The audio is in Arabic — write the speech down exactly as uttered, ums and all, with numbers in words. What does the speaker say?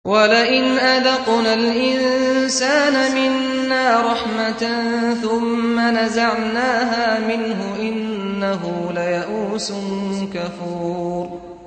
وَلَئِنْ أَذَقْنَا الْإِنسَانَ مِنَّا رَحْمَةً ثُمَّ نَزَعْنَاهَا مِنْهُ إِنَّهُ لَيَئُوسٌ كَفُورٌ